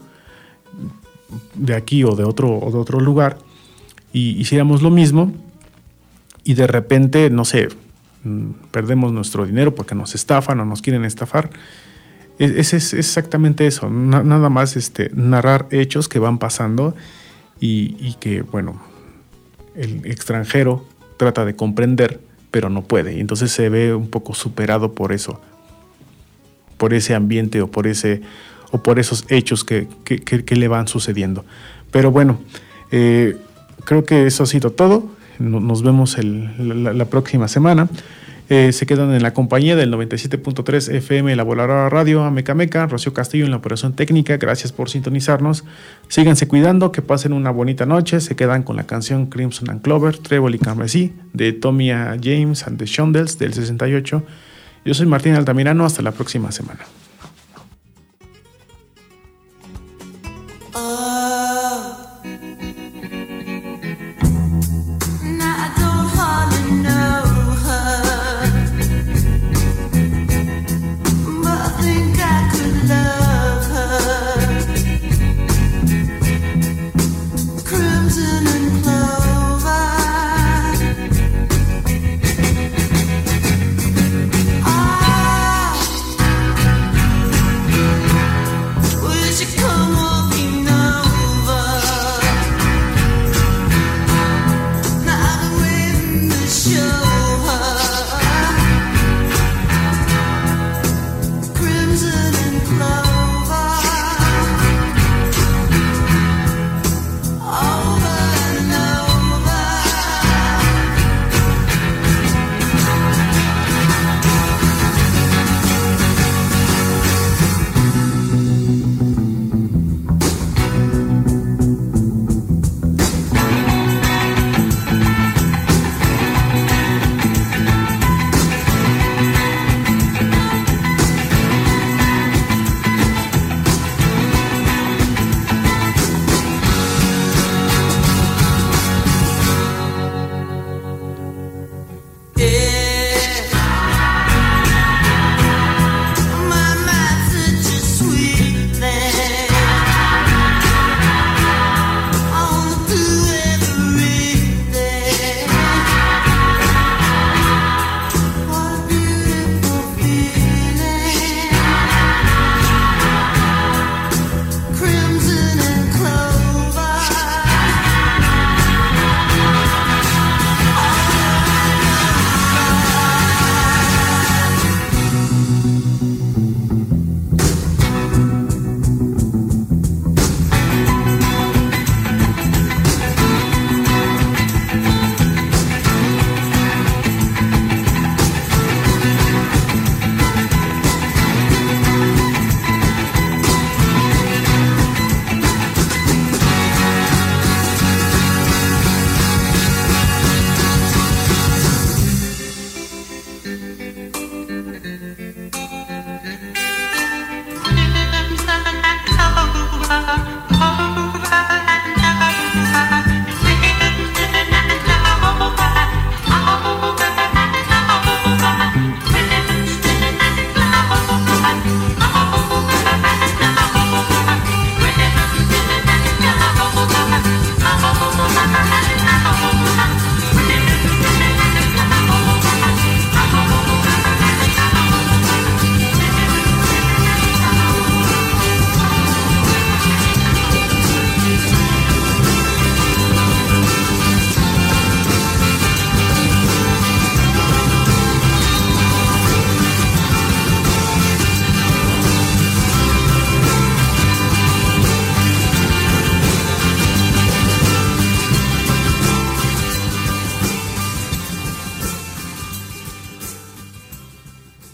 de aquí o de otro, o de otro lugar y hiciéramos lo mismo y de repente, no sé, perdemos nuestro dinero porque nos estafan o nos quieren estafar. Es, es, es exactamente eso, Na, nada más este, narrar hechos que van pasando y, y que, bueno, el extranjero trata de comprender, pero no puede. Y entonces se ve un poco superado por eso, por ese ambiente o por ese o por esos hechos que, que, que, que le van sucediendo. Pero bueno, eh, creo que eso ha sido todo. Nos vemos el, la, la próxima semana. Eh, se quedan en la compañía del noventa y siete punto tres F M, La Voladora Radio, Ameca Meca, Rocío Castillo en la operación técnica. Gracias por sintonizarnos. Síganse cuidando, que pasen una bonita noche. Se quedan con la canción Crimson and Clover, Trébol y Carmesí, de Tommy James and the Shondells del sesenta y ocho. Yo soy Martín Altamirano. Hasta la próxima semana. Ah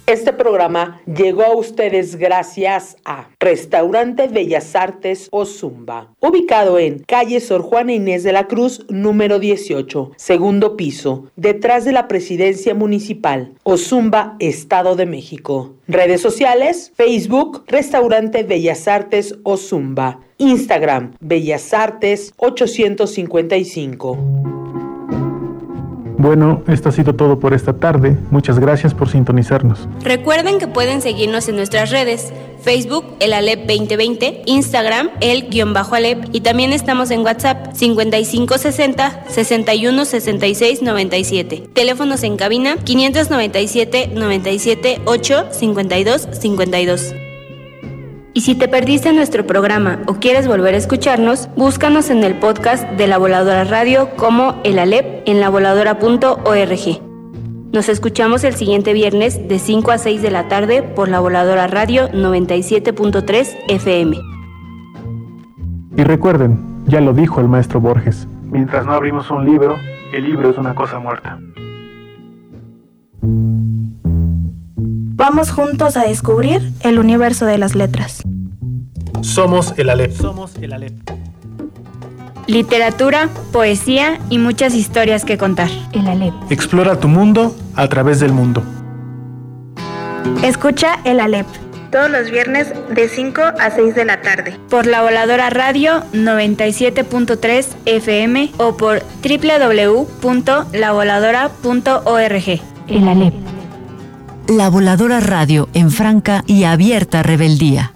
Este programa llegó a ustedes gracias a Restaurante Bellas Artes Ozumba, ubicado en calle Sor Juana Inés de la Cruz, número dieciocho, segundo piso, detrás de la Presidencia Municipal, Ozumba, Estado de México. Redes sociales, Facebook, Restaurante Bellas Artes Ozumba, Instagram, Bellas Artes ochocientos cincuenta y cinco. Bueno, esto ha sido todo por esta tarde. Muchas gracias por sintonizarnos. Recuerden que pueden seguirnos en nuestras redes: Facebook, el Alep veinte veinte, Instagram, el-Alep, y también estamos en WhatsApp, cincuenta y cinco sesenta, sesenta y uno sesenta y seis noventa y siete. Teléfonos en cabina, quinientos noventa y siete, noventa y siete, ocho, cincuenta y dos, cincuenta y dos. Y si te perdiste nuestro programa o quieres volver a escucharnos, búscanos en el podcast de La Voladora Radio como El Alep en la voladora punto org. Nos escuchamos el siguiente viernes de cinco a seis de la tarde por La Voladora Radio noventa y siete punto tres F M. Y recuerden, ya lo dijo el maestro Borges, mientras no abrimos un libro, el libro es una cosa muerta. Vamos juntos a descubrir el universo de las letras. Somos el Alep. Somos el Alep. Literatura, poesía y muchas historias que contar. El Alep. Explora tu mundo a través del mundo. Escucha el Alep todos los viernes de cinco a seis de la tarde por La Voladora Radio noventa y siete punto tres F M o por doble u doble u doble u punto la voladora punto org. El Alep. La Voladora Radio en franca y abierta rebeldía.